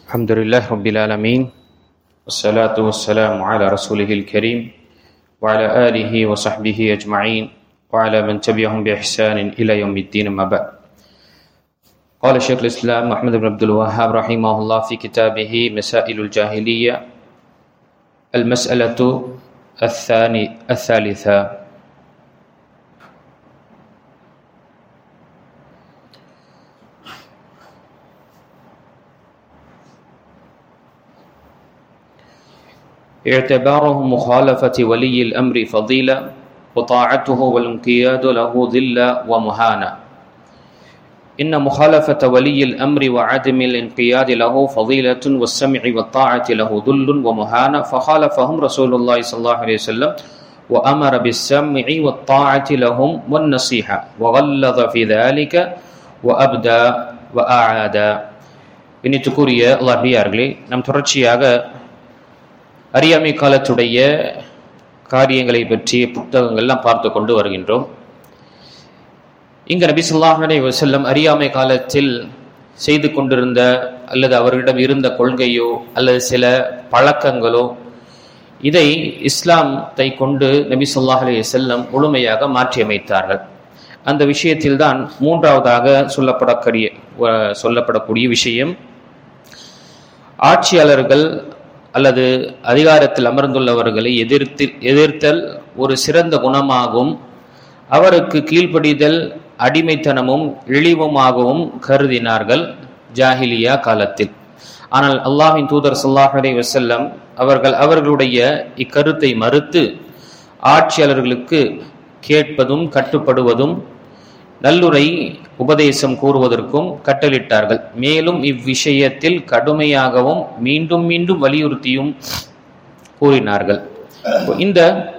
Alhamdulillah Rabbil Alameen. Wassalatu wassalamu ala rasulihil kareem wa ala alihi wa sahbihi ajma'in wa ala man tabi'ahum bi ihsanin ila yawmiddin amma ba'd. Qala Syekhul Islam Muhammad ibn Abdul Wahhab rahimahullah fi kitabih Masailul Jahiliyah al-mas'alatu al-thalitha. اعتباره مخالفة ولي الأمر فضيلة وطاعته والانقياد له ذلة ومهانة. إن مخالفة ولي الأمر وعدم الانقياد له فضيلة والسمع والطاعة له ذل ومهانة، فخالفهم رسول الله صلى الله عليه وسلم وأمر بالسمع والطاعة لهم والنصيحة وغلظ في ذلك وأبدى وأعاد. இனித்துக்குரிய அல்லாஹ்வியார்களே, நாம் தொடர்ச்சியாக அறியாமை காலத்துடைய காரியங்களை பற்றிய புத்தகங்கள்லாம் பார்த்து கொண்டு வருகின்றோம். இங்கு நபி ஸல்லல்லாஹு அலைஹி வஸல்லம் அறியாமை காலத்தில் செய்து கொண்டிருந்த அல்லது அவர்களிடம் இருந்த கொள்கையோ அல்லது சில பழக்கங்களோ, இதை இஸ்லாத்தை கொண்டு நபி ஸல்லல்லாஹு அலைஹி வஸல்லம் முழுமையாக மாற்றியமைத்தார்கள். அந்த விஷயத்தில்தான் மூன்றாவதாக சொல்லப்படக்கூடிய விஷயம், ஆட்சியாளர்கள் அல்லது அதிகாரத்தில் அமர்ந்துள்ளவர்களை எதிர்த்தல் ஒரு சிறந்த குணமாகவும் அவருக்கு கீழ்ப்படிதல் அடிமைத்தனமும் இழிவுமாகவும் கருதினார்கள் ஜாஹிலியா காலத்தில். ஆனால் அல்லாஹ்வின் தூதர் ஸல்லல்லாஹு அலைஹி வஸல்லம் அவர்களுடைய இக்கருத்தை மறுத்து ஆட்சியாளர்களுக்கு கேட்பதும் கட்டுப்படுவதும் நல்லுரை உபதேசம் கூறுவதற்கும் கட்டளிட்டார்கள். மேலும் இவ்விஷயத்தில் கடுமையாகவும் மீண்டும் மீண்டும் வலியுறுத்தியும் கூறினார்கள். இந்த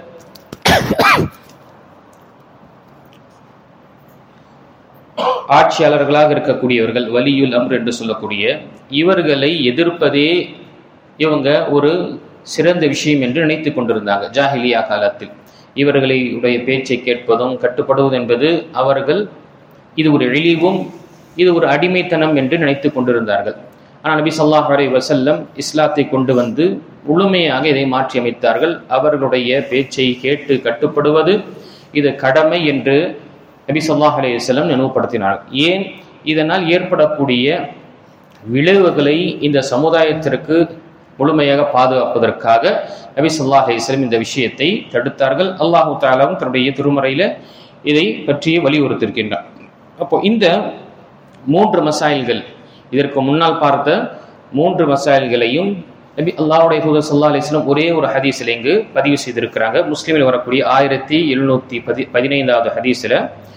ஆட்சியாளர்களாக இருக்கக்கூடியவர்கள், வலியுல் அம்ர் என்று சொல்லக்கூடிய இவர்களை எதிர்ப்பதே இவங்க ஒரு சிறந்த விஷயம் என்று நினைத்து கொண்டிருந்தாங்க ஜாஹிலியா காலத்தில். இவர்களுடைய பேச்சை கேட்பதும் கட்டுப்படுவது என்பது அவர்கள் இது ஒரு இழிவும் இது ஒரு அடிமைத்தனம் என்று நினைத்து கொண்டிருந்தார்கள். ஆனால் நபி ஸல்லல்லாஹு அலைஹி வஸல்லம் இஸ்லாத்தை கொண்டு வந்து முழுமையாக இதை மாற்றி அமைத்தார்கள். அவர்களுடைய பேச்சை கேட்டு கட்டுப்படுவது இது கடமை என்று நபி ஸல்லல்லாஹு அலைஹி வஸல்லம் நினைவுபடுத்தினார்கள். ஏன்? இதனால் ஏற்படக்கூடிய விளைவுகளை இந்த சமுதாயத்திற்கு முழுமையாக பாதுகாப்பதற்காக நபி ஸல்லல்லாஹு அலைஹி வஸல்லம் இந்த விஷயத்தை தடுத்தார்கள். அல்லாஹ் தஆலாவும் தன்னுடைய திருமறையில இதை பற்றி வலியுறுத்தியிருக்கின்றார். அப்போ இந்த மூன்று மசாயில்கள், இதற்கு முன்னால் பார்த்த மூன்று மசாயில்களையும் நபி அல்லாஹ்வுடைய தூதர் ஸல்லல்லாஹு அலைஹி வஸல்லம் ஒரே ஒரு ஹதீஸில் இங்கு பதிவு செய்திருக்கிறாங்க. முஸ்லிமில் வரக்கூடிய 1715வது ஹதீஸில்,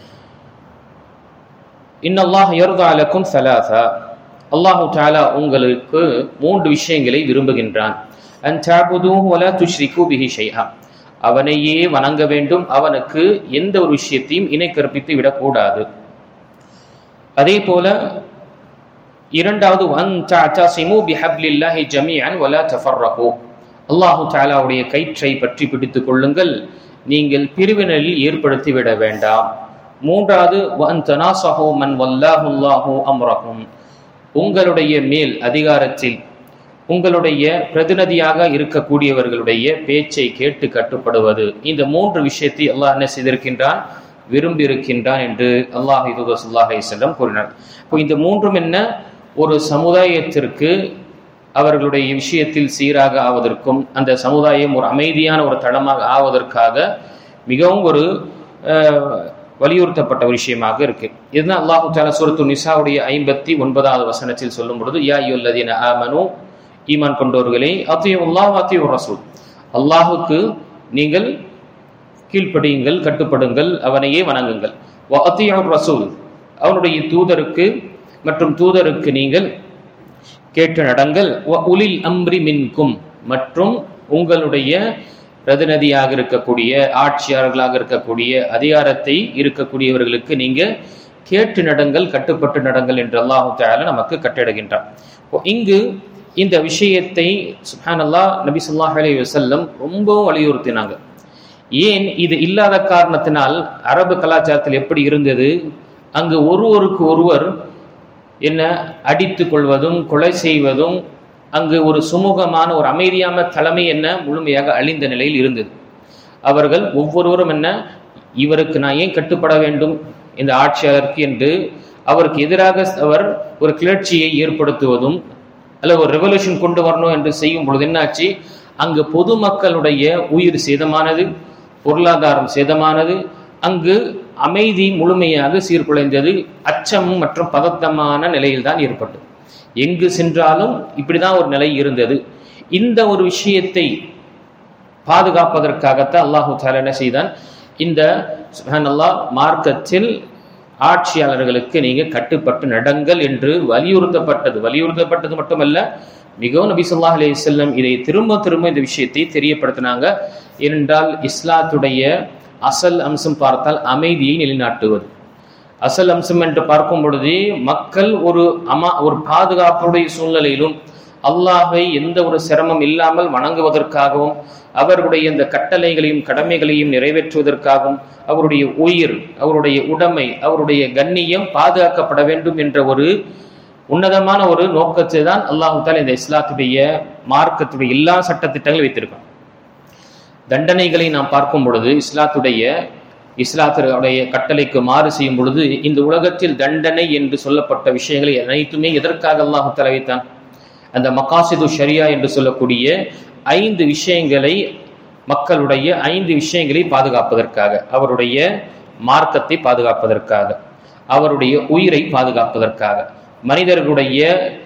இன்னல்லாஹ் யர்தா லக்கும் ஸலாஸா, அல்லாஹ் தஆலா உங்களுக்கு மூன்று விஷயங்களை விரும்புகின்றான். அன் தஅபுதுஹு வலா துஷ்ரிகு பிஹி ஷைஆ, அவனையே வணங்க வேண்டும், அவனுக்கு எந்த ஒரு விஷயத்தையும் இணை கற்பித்து விடக்கூடாது. அதே போல இரண்டாவது, வன் தஅதஸிமு பிஹப்லில்லாஹி ஜமீஅன் வலா தஃபர்ரகு, அல்லாஹ் தஆலாவுடைய கயிற்றை பற்றி பிடித்துக் கொள்ளுங்கள், நீங்கள் பிரிவினரில் ஏற்படுத்தி விட வேண்டாம். மூன்றாவது, வன் தனாஸஹு மன் வல்லாஹு அல்லாஹு அம்ரஹும், உங்களுடைய மேல் அதிகாரத்தில் உங்களுடைய பிரதிநிதியாக இருக்கக்கூடியவர்களுடைய பேச்சை கேட்டு கட்டுப்படுவது. இந்த மூன்று விஷயத்தை அல்லாஹ் என்ன செய்திருக்கின்றான்? விரும்பி இருக்கின்றான் என்று அல்லாஹ் தூதர் ஸல்லல்லாஹு அலைஹி வஸல்லம் கூறினார். இப்போ இந்த மூன்றும் என்ன? ஒரு சமுதாயத்திற்கு அவர்களுடைய விஷயத்தில் சீராக ஆவதற்கும் அந்த சமுதாயம் ஒரு அமைதியான ஒரு தளமாக ஆவதற்காக மிகவும் ஒரு வலியுறுத்தப்பட்ட ஒரு விஷயமாக இருக்கு. இதுதான் அல்லாஹ் தஆலா சூரத்து நிசாவுடைய 59வது வசனத்தில் சொல்லும் பொழுது, யா அய்யுல்லதீன ஆமனு, ஈமான் கொண்டவர்களே, அத்தியுல்லாஹ் வ அத்தியுர் ரசூல், அல்லாஹுக்கு நீங்கள் கீழ்ப்படியுங்கள், கட்டுப்படுங்கள், அவனையே வணங்குங்கள். வ அத்தியுர் ரசூல், அவனுடைய தூதருக்கு மற்றும் தூதருக்கு நீங்கள் கேட்டு நடங்கள். வ உலில் அம்ரி மின்கும், மற்றும் உங்களுடைய பிரதிநிதியாக இருக்கக்கூடிய ஆட்சியாளர்களாக இருக்கக்கூடிய அதிகாரத்தை இருக்கக்கூடியவர்களுக்கு நீங்க கேட்டு நடங்கள், கட்டுப்பட்டு நடங்கள் என்று அல்லாஹ் தஆலா நமக்கு கட்டளையிடுகின்றான். இங்கு இந்த விஷயத்தை சுப்ஹானல்லாஹ் நபி ஸல்லல்லாஹு அலைஹி வஸல்லம் ரொம்பவும் வலியுறுத்தினாங்க. ஏன்? இது இல்லாத காரணத்தினால் அரபு கலாச்சாரத்தில் எப்படி இருந்தது, அங்கு ஒருவருக்கு ஒருவர் என்ன அடித்து கொள்வதும் கொலை செய்வதும் அங்கு ஒரு சுமூகமான ஒரு அமைதியான தலைமை என்ன முழுமையாக அழிந்த நிலையில் இருந்தது. அவர்கள் ஒவ்வொருவரும் என்ன, இவருக்கு நான் ஏன் கட்டுப்பட வேண்டும் இந்த ஆட்சியாளருக்கு என்று அவருக்கு எதிராக அவர் ஒரு கிளர்ச்சியை ஏற்படுத்துவதும் அல்ல ஒரு ரெவல்யூஷன் கொண்டு வரணும் என்று செய்யும் பொழுது என்னாச்சு, அங்கு பொதுமக்களுடைய உயிர் சேதமானது, பொருளாதாரம் சேதமானது, அங்கு அமைதி முழுமையாக சீர்குலைந்தது, அச்சம் மற்றும் பதட்டமான நிலையில் தான் ஏற்பட்டது. எங்கு சென்றாலும் இப்படிதான் ஒரு நிலை இருந்தது. இந்த ஒரு விஷயத்தை பாதுகாப்பதற்காகத்தான் அல்லாஹு தஆலா என்ன செய்தான், இந்த சுப்ஹானல்லாஹ் மார்க்கத்தில் ஆட்சியாளர்களுக்கு நீங்க கட்டுப்பட்டு நடங்கள் என்று வலியுறுத்தப்பட்டது மட்டுமல்ல, மிகவும் நபி ஸல்லல்லாஹு அலைஹி வஸல்லம் இதை திரும்ப திரும்ப இந்த விஷயத்தை தெரியப்படுத்தினாங்க. ஏனென்றால் இஸ்லாத்துடைய அசல் அம்சம் பார்த்தால் அமைதியை நிலைநாட்டுவது. அசல் அம்சம் என்று பார்க்கும் பொழுது மக்கள் ஒரு பாதுகாப்புடைய சூழ்நிலையிலும் அல்லாஹை எந்த ஒரு சிரமம் இல்லாமல் வணங்குவதற்காகவும் அவருடைய இந்த கட்டளைகளையும் கடமைகளையும் நிறைவேற்றுவதற்காகவும் அவருடைய உயிர், அவருடைய உடைமை, அவருடைய கண்ணியம் பாதுகாக்கப்பட வேண்டும் என்ற ஒரு உன்னதமான ஒரு நோக்கத்தை தான் அல்லாஹு தஆலா இந்த இஸ்லாத்துடைய மார்க்கத்துடைய எல்லா சட்டத்திட்டங்களும் வைத்திருக்கான். தண்டனைகளை நாம் பார்க்கும் பொழுது இஸ்லாத்துடைய கட்டளைக்கு மாறு செய்யும் பொழுது இந்த உலகத்தில் தண்டனை என்று சொல்லப்பட்ட விஷயங்களை அனைத்துமே எதற்காக அல்லாஹு தஆலா வைத்தான்? அந்த மகாசிது ஷரியா என்று சொல்லக்கூடிய 5 விஷயங்களை, மக்களுடைய 5 விஷயங்களை பாதுகாப்பதற்காக, அவருடைய மார்க்கத்தை பாதுகாப்பதற்காக, அவருடைய உயிரை பாதுகாப்பதற்காக, மனிதர்களுடைய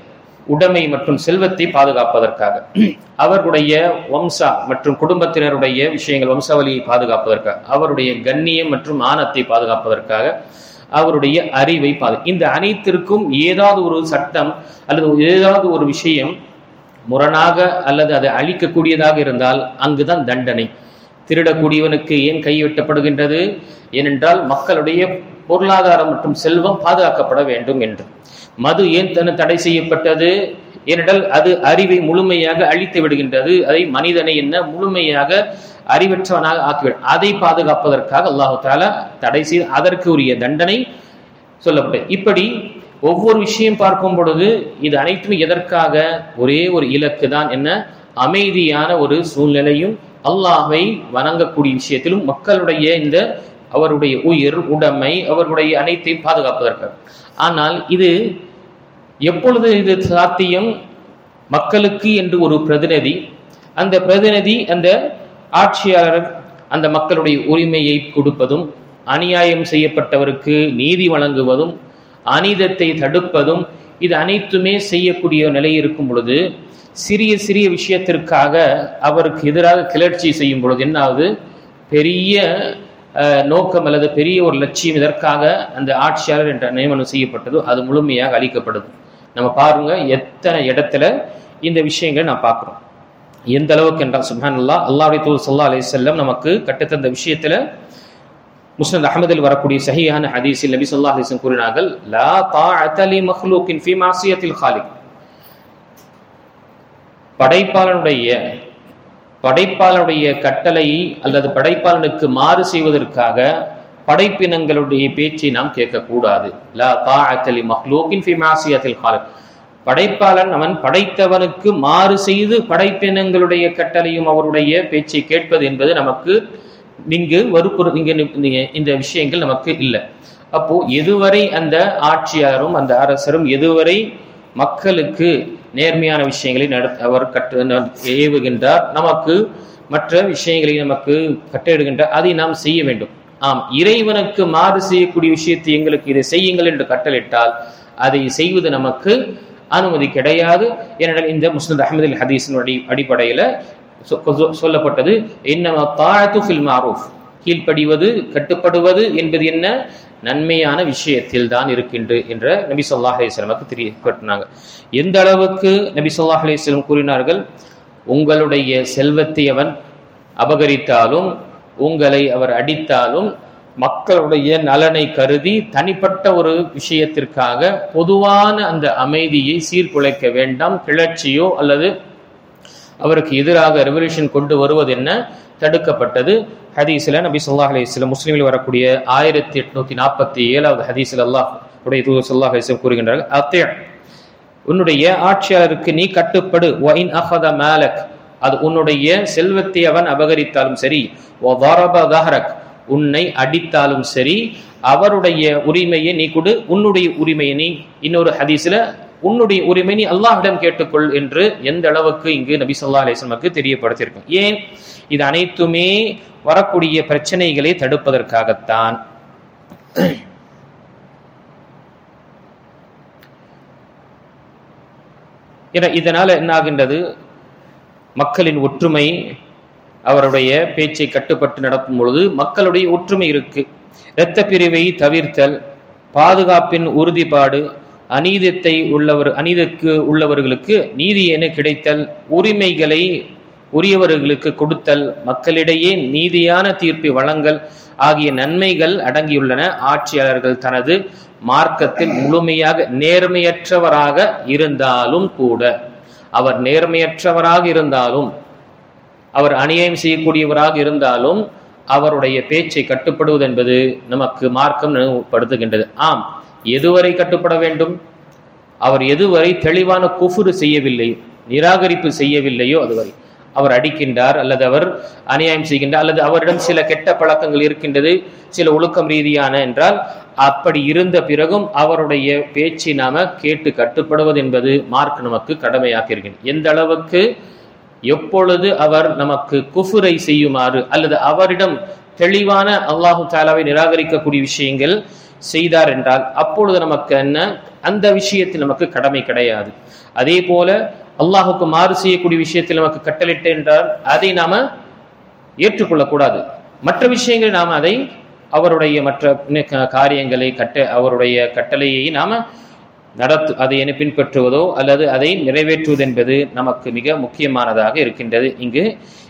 உடைமை மற்றும் செல்வத்தை பாதுகாப்பதற்காக, அவர்களுடைய வம்சா மற்றும் குடும்பத்தினருடைய விஷயங்கள் வம்சாவளியை பாதுகாப்பதற்காக, அவருடைய கண்ணியம் மற்றும் ஆனத்தை பாதுகாப்பதற்காக, அவருடைய அறிவை இந்த அனைத்திற்கும் ஏதாவது ஒரு சட்டம் அல்லது ஏதாவது ஒரு விஷயம் முரணாக அல்லது அதை அழிக்கக்கூடியதாக இருந்தால் அங்குதான் தண்டனை. திருடக்கூடியவனுக்கு ஏன் கை வெட்டப்படுகின்றது? ஏனென்றால் மக்களுடைய பொருளாதாரம் மற்றும் செல்வம் பாதுகாக்கப்பட வேண்டும் என்று. மது ஏன் தடை செய்யப்பட்டது? ஏனென்றால் அது அறிவை முழுமையாக அழித்து விடுகின்றது, அதை மனிதனை என்ன முழுமையாக அறிவற்றவனாக ஆக்கிவிடும். அதை பாதுகாப்பதற்காக அல்லாஹு தஆலா தடை செய்து அதற்கு உரிய தண்டனை சொல்லப்பட்டது. இப்படி ஒவ்வொரு விஷயம் பார்க்கும் பொழுது இது அனைத்தும் எதற்காக? ஒரே ஒரு இலக்கு தான், என்ன? அமைதியான ஒரு சூழ்நிலையும் அல்லாஹை வணங்கக்கூடிய விஷயத்திலும் மக்களுடைய இந்த அவருடைய உயிர், உடைமை, அவர்களுடைய அனைத்தையும் பாதுகாப்பதற்காக. ஆனால் இது எப்பொழுது இது சாத்தியம்? மக்களுக்கு என்று ஒரு பிரதிநிதி, அந்த பிரதிநிதி அந்த ஆட்சியாளர் அந்த மக்களுடைய உரிமையை கொடுப்பதும், அநியாயம் செய்யப்பட்டவருக்கு நீதி வழங்குவதும், அநீதத்தை தடுப்பதும், இது அனைத்துமே செய்யக்கூடிய நிலை இருக்கும் பொழுது சிறிய சிறிய விஷயத்திற்காக அவருக்கு எதிராக கிளர்ச்சி செய்யும் பொழுது என்னாவது? பெரிய நோக்கம் அல்லது பெரிய ஒரு லட்சியம் இதற்காக அந்த ஆட்சியாளர் என்ற நியமனம் செய்யப்பட்டதோ அது முழுமையாக அளிக்கப்படுது. நம்ம பாருங்க எத்தனை இடத்துல இந்த விஷயங்களை நான் பார்க்கிறோம். எந்த அளவுக்கு என்றால் சுப்ஹானல்லாஹ், அல்லாஹ்வுடைய தூதர் ஸல்லல்லாஹு அலைஹி வஸல்லம் நமக்கு கற்றுத்தந்த விஷயத்துல முஸ்னத் அஹ்மதில் வரக்கூடிய சஹீஹான ஹதீஸில் நபி ஸல்லல்லாஹு அலைஹி வஸல்லம் கூறினார்கள், லா தாஅத லி மக்லூகின் ஃபீ மாஸியத்தில் காலிக். படைப்பாளனுடைய கட்டளை அல்லது படைப்பாளனுக்கு மாறு செய்வதற்காக படைப்பினங்களுடைய பேச்சை நாம் கேட்கக்கூடாது. லா தாஅத லி மக்லூகின் ஃபீ மாஸியத்தில் காலிக். படைப்பாளன் அவன் படைத்தவனுக்கு மாறு செய்து படைப்பினங்களுடைய கட்டளையும் அவருடைய பேச்சை கேட்பது என்பது நமக்கு இந்த விஷயங்கள் நமக்கு இல்லை. அப்போ எதுவரை அந்த ஆட்சியாளரும் அந்த அரசரும் எதுவரை மக்களுக்கு நேர்மையான விஷயங்களை அவர் ஏவுகின்றார், நமக்கு மற்ற விஷயங்களை நமக்கு கட்டளையிடுகின்றார், அதை நாம் செய்ய வேண்டும். இறைவனுக்கு மாறு செய்யக்கூடிய விஷயத்தை எங்களுக்கு இதை செய்யுங்கள் என்று கட்டளையிட்டால் அதை செய்வது நமக்கு அனுமதி கிடையாது. ஏனென்றால் இந்த முஸ்னத் அஹ்மதில் ஹதீஸின் அடிப்படையில் சொல்லப்பட்டது, இன்னமா தாஅத்து ஃபில் மஅரூஃப், கீழ்ப்படிவது கட்டுப்படுவது என்பது என்ன? நன்மையான விஷயத்தில் தான் இருக்கின்ற என்ற நபி ஸல்லல்லாஹு அலைஹி வஸல்லம் தெரியப்படுத்தினாங்க. எந்த அளவுக்கு நபி ஸல்லல்லாஹு அலைஹி வஸல்லம் கூறினார்கள், உங்களுடைய செல்வத்தை அவன் அபகரித்தாலும் உங்களை அவர் அடித்தாலும் மக்களுடைய நலனை கருதி தனிப்பட்ட ஒரு விஷயத்திற்காக பொதுவான அந்த அமைதியை சீர்குலைக்க வேண்டாம். கிளர்ச்சியோ அல்லது அவருக்கு எதிராக ரெவல்யூஷன் கொண்டு வருவது என்ன தடுக்கப்பட்டது. ஹதீஸில் நபி ஸல்லல்லாஹு அலைஹி வஸல்லம் முஸ்லிமில் வரக்கூடிய 1847 ஹதீஸில் அல்லாஹ்வுடைய தூதர் ஸல்லல்லாஹு அலைஹி வஸல்லம் கூறுகின்றார்கள், அத்தி' உன்னுடைய ஆட்சியாளருக்கு நீ கட்டுப்படு. வஇன் அஹத மாலக், அது உன்னுடைய செல்வத்தை அவன் அபகரித்தாலும் சரி, வதரப தஹரக், உன்னை அடித்தாலும் சரி, அவருடைய உரிமையை நீ கொடு, உன்னுடைய உரிமையை நீ, இன்னொரு ஹதீஸ்ல உன்னுடைய உரிமை நீ அல்லாஹ்விடம் கேட்டுக்கொள் என்று எந்த அளவுக்கு இங்கு நபி ஸல்லல்லாஹு அலைஹி வஸல்லம் தெரியப்படுத்தியிருக்கும். ஏன்? இது அனைத்துமே வரக்கூடிய பிரச்சனைகளை தடுப்பதற்காகத்தான். இதனால என்ன ஆகின்றது? மக்களின் ஒற்றுமை, அவருடைய பேச்சை கட்டுப்பட்டு நடக்கும் பொழுது மக்களுடைய ஒற்றுமை இருக்கு. இரத்த பிரிவை தவிர்த்தல், பாதுகாப்பின் உறுதிப்பாடு, அநீதிக்கு உள்ளவர்களுக்கு நீதி என கிடைத்தல், உரிமைகளை உரியவர்களுக்கு கொடுத்தல், மக்களிடையே நீதியான தீர்ப்பை வழங்கல் ஆகிய நன்மைகள் அடங்கியுள்ளன. ஆட்சியாளர்கள் தனது மார்க்கத்தில் முழுமையாக நேர்மையற்றவராக இருந்தாலும் கூட, அவர் நேர்மையற்றவராக இருந்தாலும், அவர் அநியாயம் செய்யக்கூடியவராக இருந்தாலும், அவருடைய பேச்சை கட்டுப்படுவது என்பது நமக்கு மார்க்கம் நினைவுபடுத்துகின்றது. ஆம், எதுவரை கட்டுப்பட வேண்டும்? அவர் எதுவரை தெளிவான குஃப்ர் செய்யவில்லை, நிராகரிப்பு செய்யவில்லையோ அதுவரை. அவர் அடிக்கின்றார் அல்லது அவர் அநியாயம் செய்கின்றார் அல்லது அவரிடம் சில கெட்ட பழக்கங்கள் இருக்கின்றது, சில ஒழுக்கம் ரீதியான என்றால், அப்படி இருந்த பிறகும் அவருடைய பேச்சை நாம கேட்டு கட்டுப்படுவது என்பது மார்க் நமக்கு கடமையாக இருக்கின்றது. எந்த அளவுக்கு? எப்பொழுது அவர் நமக்கு குஃப்ரை செய்யுமாறு அல்லது அவரிடம் தெளிவான அல்லாஹு தஆலாவை நிராகரிக்கக்கூடிய விஷயங்கள் செய்தார் என்றால் அப்பொழுது நமக்கு என்ன, அந்த விஷயத்தில் நமக்கு கடமை கிடையாது. அதே போல அல்லாஹுக்கு மாறு செய்யக்கூடிய விஷயத்தில் நமக்கு கட்டளிட்டு என்றால் அதை நாம ஏற்றுக்கொள்ளக்கூடாது. மற்ற விஷயங்கள் நாம் அதை அவருடைய மற்ற காரியங்களை அவருடைய கட்டளையை நாம அதை பின்பற்றுவதோ அல்லது அதை நிறைவேற்றுவது என்பது நமக்கு மிக முக்கியமானதாக இருக்கின்றது. இங்கு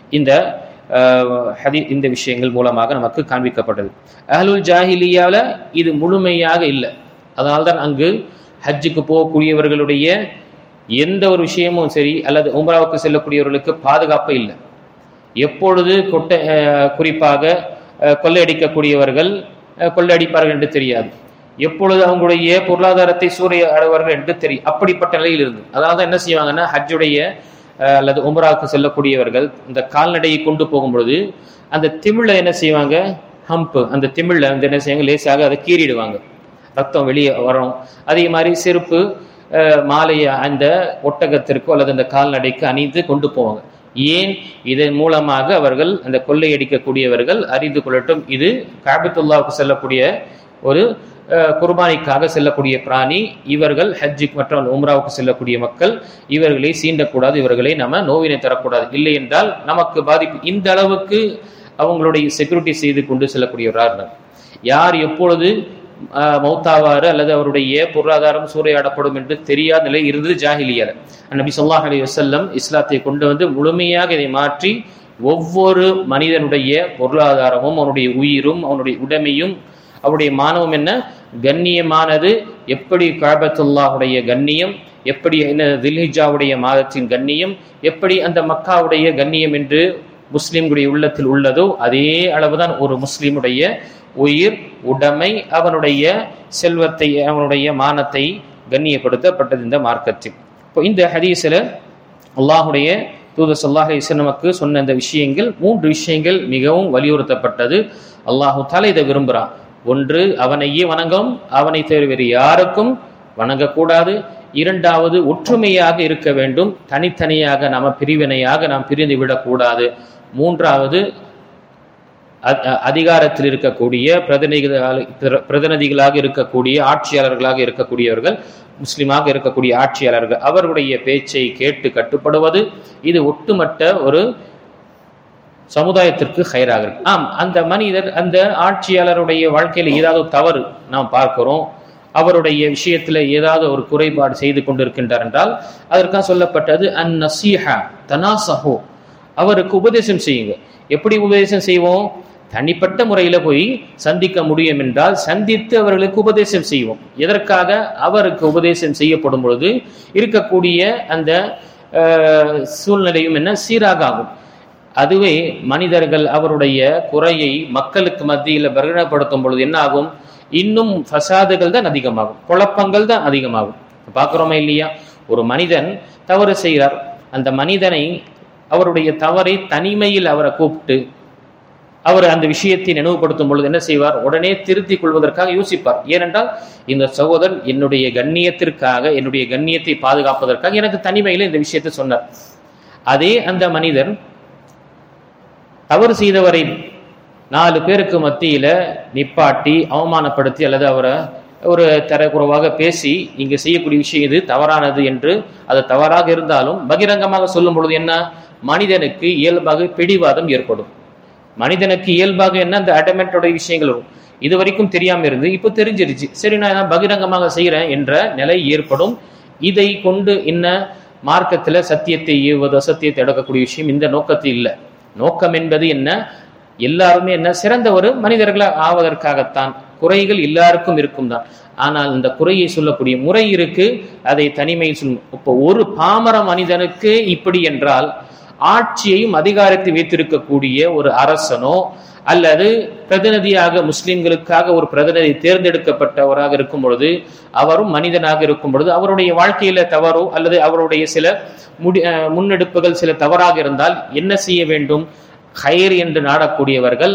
இந்த விஷயங்கள் மூலமாக நமக்கு காண்பிக்கப்பட்டது. அஹ்லுல் ஜாஹிலியால இது முழுமையாக இல்லை. அதனால்தான் அங்கு ஹஜ்ஜுக்கு போகக்கூடியவர்களுடைய எந்த ஒரு விஷயமும் சரி அல்லது உம்ராவுக்கு செல்லக்கூடியவர்களுக்கு பாதுகாப்பு இல்லை. எப்பொழுது குறிப்பாக கொள்ளையடிக்கக்கூடியவர்கள் கொள்ளையடிப்பார்கள் என்று தெரியாது, எப்பொழுது அவங்களுடைய பொருளாதாரத்தை சூறையாடுவார்கள் என்று தெரியும். அப்படிப்பட்ட நிலையில் இருந்து அதனால்தான் என்ன செய்வாங்கன்னா, ஹஜ்ஜுடைய அல்லது உம்ராவுக்கு செல்லக்கூடியவர்கள் இந்த கால்நடையை கொண்டு போகும்பொழுது அந்த திமிழை என்ன செய்வாங்க, ஹம்ப், அந்த திமிழை வந்து என்ன செய்வாங்க, லேசாக அதை கீறிடுவாங்க, ரத்தம் வெளியே வரும். அதே மாதிரி செருப்பு மாலையை அந்த ஒட்டகத்திற்கோ அல்லது அந்த கால்நடைக்கு அணிந்து கொண்டு போவாங்க. ஏன்? இதன் மூலமாக அவர்கள் அந்த கொள்ளையடிக்கக்கூடியவர்கள் அறிந்து கொள்ளட்டும், இது காபத்துல்லாவுக்கு செல்லக்கூடிய ஒரு குர்பானிக்காக செல்லக்கூடிய பிராணி, இவர்கள் ஹஜ்ஜுக்கு மற்றும் உம்ராவுக்கு செல்லக்கூடிய மக்கள், இவர்களை சீண்டக்கூடாது, இவர்களை நம்ம நோவினை தரக்கூடாது. இல்லை என்றால் நமக்கு பாதிப்பு. இந்த அளவுக்கு அவங்களுடைய செக்யூரிட்டி செய்து கொண்டு செல்லக்கூடியவர்கள். யார் எப்பொழுது மௌத்தாவாறு அல்லது அவருடைய பொருளாதாரம் சூறையாடப்படும் என்று தெரியாத நிலை இருந்தது ஜாஹிலியால. நபி ஸல்லல்லாஹு அலைஹி வஸல்லம் இஸ்லாத்தை கொண்டு வந்து முழுமையாக இதை மாற்றி ஒவ்வொரு மனிதனுடைய பொருளாதாரமும் அவனுடைய உயிரும் அவனுடைய உடைமையும் அவருடைய மானமும் என்ன கண்ணியமானது, எப்படி காபத்துல்லாஹுடைய கண்ணியம், எப்படி தில்ஹிஜ்ஜாவுடைய மாதத்தின் கண்ணியம், எப்படி அந்த மக்காவுடைய கண்ணியம் என்று முஸ்லிம்களுடைய உள்ளத்தில் உள்ளதோ அதே அளவுதான் ஒரு முஸ்லிமுடைய உயிர், உடைமை, அவனுடைய செல்வத்தை, அவனுடைய மானத்தை கண்ணியப்படுத்தப்பட்டது இந்த மார்க்கத்தில். இப்போ இந்த ஹதீஸில் அல்லாஹுடைய தூதர் ஸல்லல்லாஹு அலைஹி வஸல்லம் சொன்ன இந்த விஷயங்கள், 3 விஷயங்கள் மிகவும் வலியுறுத்தப்பட்டது. அல்லாஹு தஆலா இதை விரும்புகிறான். ஒன்று, அவனையே வணங்கும், அவனை தவிர வேறு யாருக்கும் வணங்கக்கூடாது. இரண்டாவது, ஒற்றுமையாக இருக்க வேண்டும், தனித்தனியாக பிரிவினையாக நாம் பிரிந்து விடக்கூடாது. மூன்றாவது, அதிகாரத்தில் இருக்கக்கூடிய பிரதிநிதிகளாக இருக்கக்கூடிய ஆட்சியாளர்களாக இருக்கக்கூடியவர்கள், முஸ்லிமாக இருக்கக்கூடிய ஆட்சியாளர்கள், அவர்களுடைய பேச்சை கேட்டு கட்டுப்படுவது. இது ஒட்டுமொத்த ஒரு சமுதாயத்திற்கு ஹைராக இருக்கு. ஆம், அந்த மனிதர் அந்த ஆட்சியாளருடைய வாழ்க்கையில் ஏதாவது தவறு நாம் பார்க்கிறோம், அவருடைய விஷயத்தில் ஏதாவது ஒரு குறைபாடு செய்து கொண்டிருக்கின்றார் என்றால் அதற்காக சொல்லப்பட்டது அந்நஸீஹா தனாஸஹு, அவருக்கு உபதேசம் செய்யுங்க. எப்படி உபதேசம் செய்வோம்? தனிப்பட்ட முறையில் போய் சந்திக்க முடியும் என்றால் சந்தித்து அவர்களுக்கு உபதேசம் செய்வோம். எதற்காக? அவருக்கு உபதேசம் செய்யப்படும் பொழுது இருக்கக்கூடிய அந்த சூழ்நிலையும் என்ன சீராக ஆகும். அதுவே மனிதர்கள் அவருடைய குறையை மக்களுக்கு மத்தியில் பிரகடனப்படுத்தும் பொழுது என்ன ஆகும்? இன்னும் ஃபசாதுகள் தான் அதிகமாகும், குழப்பங்கள் தான் அதிகமாகும். பார்க்குறோமா இல்லையா? ஒரு மனிதன் தவறு செய்கிறார், அந்த மனிதனை அவருடைய தவறை தனிமையில் அவரை கூப்பிட்டு அவர் அந்த விஷயத்தை நினைவுபடுத்தும் பொழுது என்ன செய்வார்? உடனே திருத்திக் கொள்வதற்காக யோசிப்பார். ஏனென்றால் இந்த சகோதரன் என்னுடைய கண்ணியத்திற்காக, என்னுடைய கண்ணியத்தை பாதுகாப்பதற்காக எனக்கு தனிமையில இந்த விஷயத்தை சொன்னார். அதே அந்த மனிதர் தவறு செய்தவரை 4 பேருக்கு மத்தியில நிப்பாட்டி அவமானப்படுத்தி அல்லது அவரை ஒரு தரக்குறைவாக பேசி நீங்க செய்யக்கூடிய விஷயம் இது தவறானது என்று, அது தவறாக இருந்தாலும் பகிரங்கமாக சொல்லும் பொழுது என்ன, மனிதனுக்கு இயல்பாக பிடிவாதம் ஏற்படும். மனிதனுக்கு இயல்பாக என்ன, அந்த அடமெண்டோட விஷயங்கள் வரும். இது வரைக்கும் தெரியாம இருந்து இப்போ தெரிஞ்சிருச்சு, சரி நான் பகிரங்கமாக செய்யறேன் என்ற நிலை ஏற்படும். இதை கொண்டு என்ன மார்க்கத்துல சத்தியத்தை ஏவுவது, அசத்தியத்தை அடக்கக்கூடிய விஷயம் இந்த நோக்கத்தில் இல்லை. நோக்கம் என்பது என்ன, எல்லாருமே என்ன சிறந்த ஒரு மனிதர்களாக ஆவதற்காகத்தான். குறைகள் எல்லாருக்கும் இருக்கும் தான், ஆனால் இந்த குறையை சொல்லக்கூடிய முறை இருக்கு, அதை தனிமையில் சொல்லும். இப்போ ஒரு பாமர மனிதனுக்கு இப்படி என்றால், ஆட்சியையும் அதிகாரத்தை வைத்திருக்கக்கூடிய ஒரு அரசனோ அல்லது பிரதிநிதியாக முஸ்லிம்களுக்காக ஒரு பிரதிநிதி தேர்ந்தெடுக்கப்பட்டவராக இருக்கும் பொழுது, அவரும் மனிதனாக இருக்கும் பொழுது, அவருடைய வாழ்க்கையில தவறோ அல்லது அவருடைய சில முன்னெடுப்புகள் சில தவறாக இருந்தால் என்ன செய்ய வேண்டும்? ஹைர் என்று நாடக்கூடியவர்கள்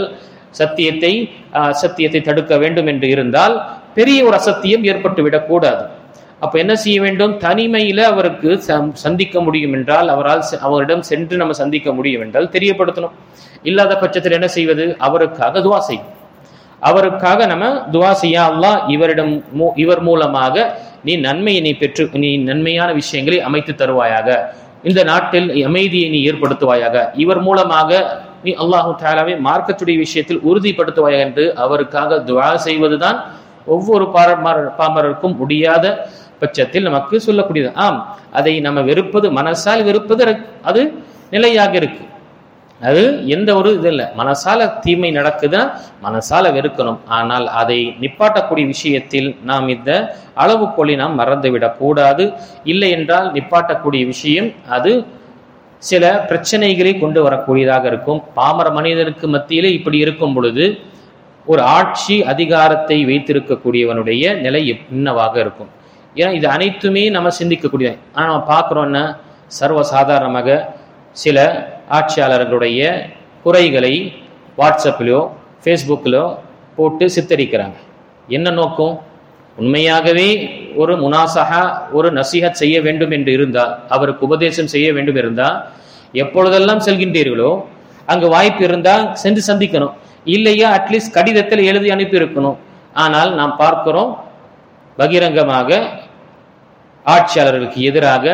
சத்தியத்தை தடுக்க வேண்டும் என்று இருந்தால் பெரிய ஒரு அசத்தியம் ஏற்பட்டுவிடக் கூடாது. அப்ப என்ன செய்ய வேண்டும்? தனிமையில அவருக்கு சந்திக்க முடியும் என்றால், அவரிடம் சென்று நம்ம சந்திக்க முடியும் என்றால் தெரியப்படுத்தணும். இல்லாத பட்சத்தில் என்ன செய்வது? அவருக்காக துவா செய்யும். அவருக்காக நம்ம துவா செய்ய, அல்லாஹ் இவர் மூலமாக நீ நன்மையை பெற்று நீ நன்மையான விஷயங்களை அமைத்து தருவாயாக, இந்த நாட்டில் அமைதியை நீ ஏற்படுத்துவாயாக, இவர் மூலமாக நீ அல்லாஹு தஆலாவை மார்க்கத்துடைய விஷயத்தில் உறுதிப்படுத்துவாயாக என்று அவருக்காக துஆ செய்வதுதான் ஒவ்வொரு பாமரருக்கும் முடியாத பட்சத்தில் நமக்கு சொல்லக்கூடியது. அதை நம்ம வெறுப்பது, மனசால் வெறுப்பது அது நிலையாக இருக்கு. அது எந்த ஒரு இது இல்லை. மனசால தீமை நடக்குதுன்னா மனசால வெறுக்கணும். ஆனால் அதை நிப்பாட்டக்கூடிய விஷயத்தில் நாம் இந்த அளவுகோலை நாம் மறந்துவிடக் கூடாது. இல்லை என்றால் நிப்பாட்டக்கூடிய விஷயம் அது சில பிரச்சனைகளை கொண்டு வரக்கூடியதாக இருக்கும். பாமர மனிதனுக்கு மத்தியிலே இப்படி இருக்கும் பொழுது ஒரு ஆட்சி அதிகாரத்தை வைத்திருக்கக்கூடியவனுடைய நிலை என்னவாக இருக்கும்? ஏன்னா இது அனைத்துமே நம்ம சிந்திக்கக்கூடிய. ஆனால் நம்ம பார்க்குறோன்னா சர்வசாதாரணமாக சில ஆட்சியாளர்களுடைய குறைகளை வாட்ஸ்அப்பிலோ ஃபேஸ்புக்கிலோ போட்டு சித்தரிக்கிறாங்க. என்ன நோக்கம்? உண்மையாகவே ஒரு முனாசஹா, ஒரு நசீஹத் செய்ய வேண்டும் என்று இருந்தால், அவருக்கு உபதேசம் செய்ய வேண்டும் இருந்தால், எப்பொழுதெல்லாம் செல்கின்றீர்களோ அங்கு வாய்ப்பு இருந்தால் சென்று சந்திக்கணும். இல்லையா அட்லீஸ்ட் கடிதத்தில் எழுதி அனுப்பி இருக்கணும். ஆனால் நாம் பார்க்கிறோம் பகிரங்கமாக ஆட்சியாளர்களுக்கு எதிராக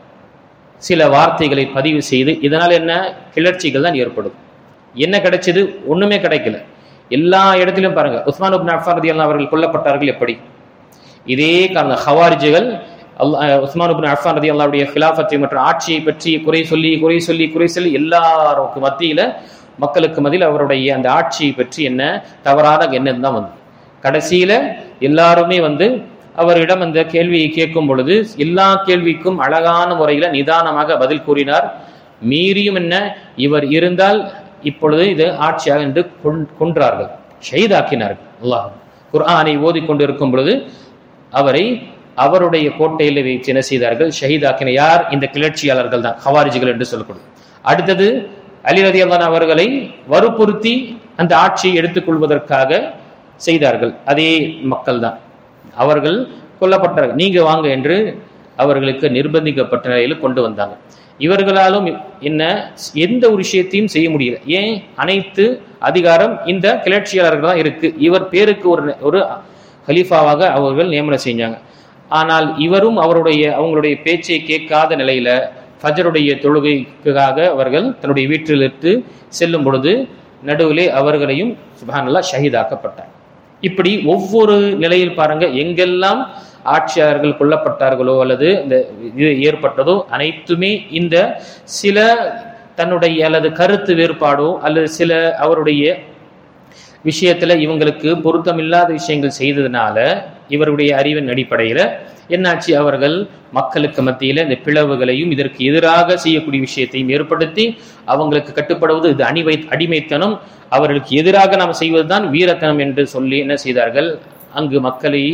சில வார்த்தைகளை பதிவு செய்து, இதனால் என்ன கிளர்ச்சிகள் தான் ஏற்படும். என்ன கிடைச்சது? ஒண்ணுமே கிடைக்கல. எல்லா இடத்திலும் பாருங்க, உஸ்மான் இப்னு அஃபான் ரலியல்லாஹு அவர்கள் கொல்லப்பட்டார்கள். எப்படி? இதே காரணம், ஹவாரிஜிகள் உஸ்மான் இப்னு அஃபான் ரலியல்லாஹுடைய கிலாஃபத்தை மற்றும் ஆட்சியை பற்றி குறை சொல்லி எல்லாருக்கு மத்தியில, மக்களுக்கு மத்தியில் அவருடைய அந்த ஆட்சியை பற்றி என்ன தவறான எண்ணம் தான் வந்து கடைசியில எல்லாருமே அவரிடம் அந்த கேள்வியை கேட்கும் பொழுது எல்லா கேள்விக்கும் அழகான முறையில நிதானமாக பதில் கூறினார். மீறியும் என்ன, இவர் இருந்தால் இப்பொழுது இது ஆட்சியாக என்று கொன்றார்கள், ஷஹீதாக்கினார்கள். அல்லாஹ் குர்ஆனை ஓதிக்கொண்டிருக்கும் பொழுது அவரை அவருடைய கோட்டையில் வைத்து என்ன செய்தார்கள்? ஷஹீதாக்கின. யார்? இந்த கிளர்ச்சியாளர்கள் தான், ஹவாரிஜிகள் என்று சொல்லப்படும். அடுத்தது அலி ரலியல்லாஹு அவர்களை வற்புறுத்தி அந்த ஆட்சியை எடுத்துக்கொள்வதற்காக செய்தார்கள். அதே மக்கள் தான், அவர்கள் கொல்லப்பட்டார்கள். நீங்க வாங்க என்று அவர்களுக்கு நிர்பந்திக்கப்பட்ட நிலையில் கொண்டு வந்தாங்க. இவர்களாலும் என்ன எந்த ஒரு விஷயத்தையும் செய்ய முடியல. ஏன்? அனைத்து அதிகாரம் இந்த கிளர்ச்சியாளர்கள் தான் இருக்கு. இவர் பேருக்கு ஒரு ஹலீஃபாவாக அவர்கள் நியமனம் செஞ்சாங்க. ஆனால் இவரும் அவங்களுடைய பேச்சை கேட்காத நிலையில ஃபஜருடைய தொழுகைக்காக அவர்கள் தன்னுடைய வீட்டிலிருந்து செல்லும் பொழுது நடுவிலே அவர்களையும் சுப்ஹானல்லாஹ் ஷஹீதாக்கப்பட்டார். இப்படி ஒவ்வொரு நிலையில் பாருங்க, எங்கெல்லாம் ஆட்சியாளர்கள் கொல்லப்பட்டார்களோ அல்லது இந்த இது ஏற்பட்டதோ அனைத்துமே இந்த சில தன்னுடைய அல்லது கருத்து வேறுபாடோ அல்லது சில அவருடைய விஷயத்துல இவங்களுக்கு பொருத்தமில்லாத விஷயங்கள் செய்ததுனால இவருடைய அறிவின் அடிப்படையில என்னாச்சு? அவர்கள் மக்களுக்கு மத்தியில இந்த பிளவுகளையும் இதற்கு எதிராக செய்யக்கூடிய விஷயத்தையும் ஏற்படுத்தி அவங்களுக்கு கட்டுப்படுவது இது அடிமைத்தனம், அவர்களுக்கு எதிராக நாம் செய்வதுதான் வீரத்தனம் என்று சொல்லி என்ன செய்தார்கள்? அங்கு மக்களை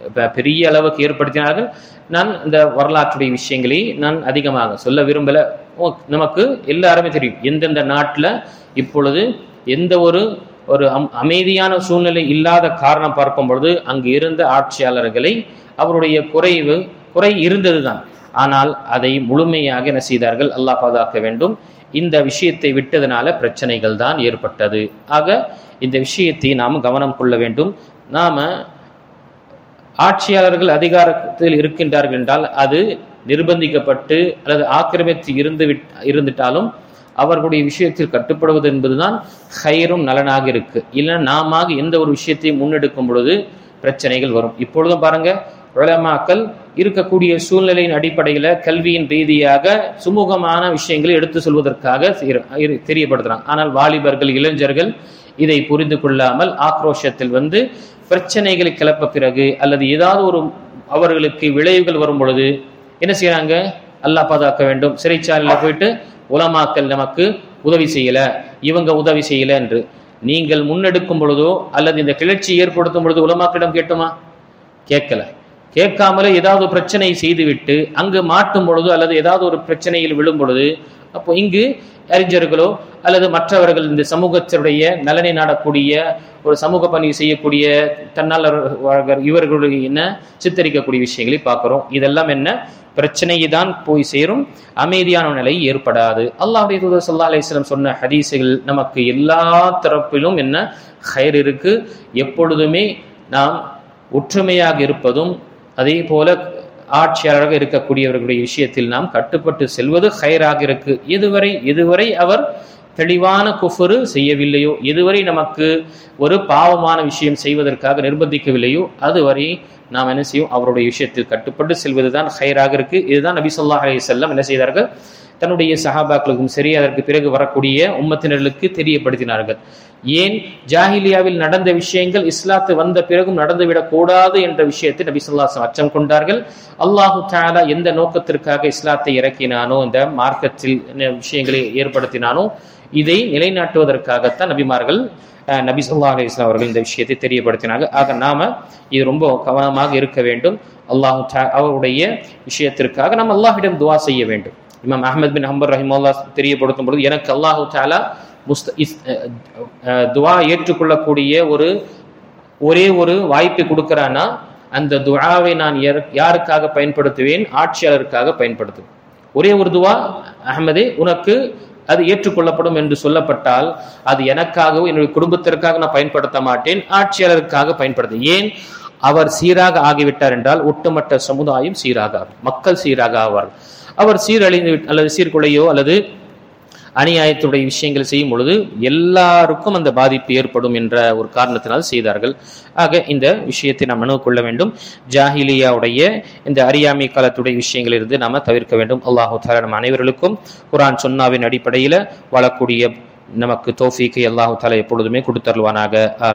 பெரிய அளவுக்கு ஏற்படுத்தினார்கள். நான் இந்த வரலாற்றுடைய விஷயங்களை நான் அதிகமாக சொல்ல விரும்பல. நமக்கு எல்லாருமே தெரியும் எந்தெந்த நாட்டில் இப்பொழுது எந்த ஒரு அமைதியான சூழ்நிலை இல்லாத காரணம் பார்க்கும் பொழுது அங்கு இருந்த ஆட்சியாளர்களை அவருடைய குறை இருந்தது தான். ஆனால் அதை முழுமையாக என்ன செய்தார்கள்? அல்லாஹ் பாதுகாக்க வேண்டும். இந்த விஷயத்தை விட்டதனால பிரச்சனைகள் தான் ஏற்பட்டது. ஆக இந்த விஷயத்தை நாம் கவனம் கொள்ள வேண்டும். நாம ஆட்சியாளர்கள் அதிகாரத்தில் இருக்கின்றார்கள் என்றால் அது நிர்பந்திக்கப்பட்டு அல்லது ஆக்கிரமித்து இருந்துட்டாலும் அவர்களுடைய விஷயத்தில் கட்டுப்படுவது என்பதுதான் ஹைரும் நலனாக இருக்கு. இல்லைன்னா நாம எந்த ஒரு விஷயத்தையும் முன்னெடுக்கும் பொழுது பிரச்சனைகள் வரும். இப்பொழுதும் பாருங்க, உலமாக்கள் இருக்கக்கூடிய சூழ்நிலையின் அடிப்படையில கல்வியின் ரீதியாக சுமூகமான விஷயங்களை எடுத்து சொல்வதற்காக தெரியப்படுத்துறாங்க. ஆனால் வாலிபர்கள், இளைஞர்கள் இதை புரிந்து கொள்ளாமல் ஆக்ரோஷத்தில் பிரச்சனைகளை கிளப்ப பிறகு அல்லது ஏதாவது ஒரு அவர்களுக்கு விளைவுகள் வரும் பொழுது என்ன செய்யறாங்க? அல்லாஹ் பாதுகாக்க வேண்டும். சிறைச்சாலையில போயிட்டு உலமாக்கள் நமக்கு உதவி செய்யல, இவங்க உதவி செய்யல என்று நீங்கள் முன்னெடுக்கும் பொழுதோ அல்லது இந்த கிளர்ச்சி ஏற்படுத்தும் பொழுது உலமாக்களிடம் கேட்டுமா? கேட்கல. கேட்காமலே ஏதாவது பிரச்சனை செய்துவிட்டு அங்கு மாட்டும் பொழுது அல்லது ஏதாவது ஒரு பிரச்சனையில் விழும் பொழுது அப்போ இங்கு அறிஞர்களோ அல்லது மற்றவர்கள் இந்த சமூகத்தினுடைய நலனை நாடக்கூடிய ஒரு சமூக பணி செய்யக்கூடிய தன்னாளர் இவர்களுடைய என்ன சித்தரிக்கக்கூடிய விஷயங்களை பார்க்கிறோம். இதெல்லாம் என்ன பிரச்சனையை தான் போய் சேரும், அமைதியான நிலை ஏற்படாது. அல்லாஹ்வுடைய தூதர் ஸல்லல்லாஹு அலைஹி வஸல்லம் சொன்ன ஹதீஸுகள் நமக்கு எல்லா தரப்பிலும் என்ன ஹைர் இருக்கு. எப்பொழுதுமே நாம் ஒற்றுமையாக இருப்பதும் அதே போல ஆட்சியாளராக இருக்கக்கூடியவர்களுடைய விஷயத்தில் நாம் கட்டுப்பட்டு செல்வது ஹைராக இருக்கு. எதுவரை அவர் தெளிவான குஃப்ரு செய்யவில்லையோ, எதுவரை நமக்கு ஒரு பாவமான விஷயம் செய்வதற்காக நிர்பந்திக்கவில்லையோ அதுவரை நாம் என்ன செய்யும்? அவருடைய விஷயத்தில் கட்டுப்பட்டு செல்வதுதான் ஹைராக இருக்கு. இதுதான் நபி ஸல்லல்லாஹு அலைஹி வஸல்லம் என்ன செய்தார்கள்? தன்னுடைய சஹாபாக்களுக்கும் சரி அதற்கு பிறகு வரக்கூடிய உம்மத்தினர்களுக்கு தெரியப்படுத்தினார்கள். ஏன் ஜாஹிலியாவில் நடந்த விஷயங்கள் இஸ்லாத்து வந்த பிறகும் நடந்துவிடக் கூடாது என்ற விஷயத்தை நபி ஸல்லல்லாஹு அலைஹி வஸல்லம் அச்சம் கொண்டார்கள். அல்லாஹு தஆலா எந்த நோக்கத்திற்காக இஸ்லாத்தை இறக்கினானோ, இந்த மார்க்கத்தில் விஷயங்களை ஏற்படுத்தினானோ இதை நிலைநாட்டுவதற்காகத்தான் நபிமார்கள் நபி ஸல்லல்லாஹு அலைஹி வஸல்லம் அவர்கள் இந்த விஷயத்தை தெரியப்படுத்தினாங்க. ஆக நாம இது ரொம்ப கவனமாக இருக்க வேண்டும். அவருடைய விஷயத்திற்காக நாம் அல்லாஹ்விடம் துஆ செய்ய வேண்டும். இமாம் அஹ்மத் பின் ஹம்பல் ரஹிமஹுல்லாஹ் தெரியப்படுத்தும் பொழுது எனக்கு அல்லாஹு தஆலா துஆ ஏற்றுக்கொள்ளக்கூடிய ஒரே ஒரு வாய்ப்பை கொடுக்கிறானா அந்த துஆவை நான் யாருக்காக பயன்படுத்துவேன்? ஆட்சியாளருக்காக பயன்படுத்துவேன். ஒரே ஒரு துஆ அஹ்மதே உனக்கு அது ஏற்றுக்கொள்ளப்படும் என்று சொல்லப்பட்டால் அது எனக்காகவும் என்னுடைய குடும்பத்திற்காக நான் பயன்படுத்த மாட்டேன், ஆட்சியாளருக்காக பயன்படுத்த. ஏன்? அவர் சீராக ஆகிவிட்டார் என்றால் ஒட்டுமொத்த சமுதாயம் சீராக ஆகும், மக்கள் சீராக ஆவார்கள். அவர் சீரழிந்து அல்லது சீர்குலையோ அல்லது அநியாயத்துடைய விஷயங்கள் செய்யும் பொழுது எல்லாருக்கும் அந்த பாதிப்பு ஏற்படும் என்ற ஒரு காரணத்தினால் செய்தார்கள். ஆக இந்த விஷயத்தை நாம் நினைவு கொள்ள வேண்டும். ஜாஹிலியாவுடைய இந்த அறியாமை காலத்துடைய விஷயங்களிலிருந்து நாம தவிர்க்க வேண்டும். அல்லாஹு தஆலா நம் அனைவர்களுக்கும் குர்ஆன் சுன்னாவின் அடிப்படையில் வாழக்கூடிய நமக்கு தௌஃபீக்கை அல்லாஹு தஆலா எப்பொழுதுமே கொடுத்தருள்வானாக.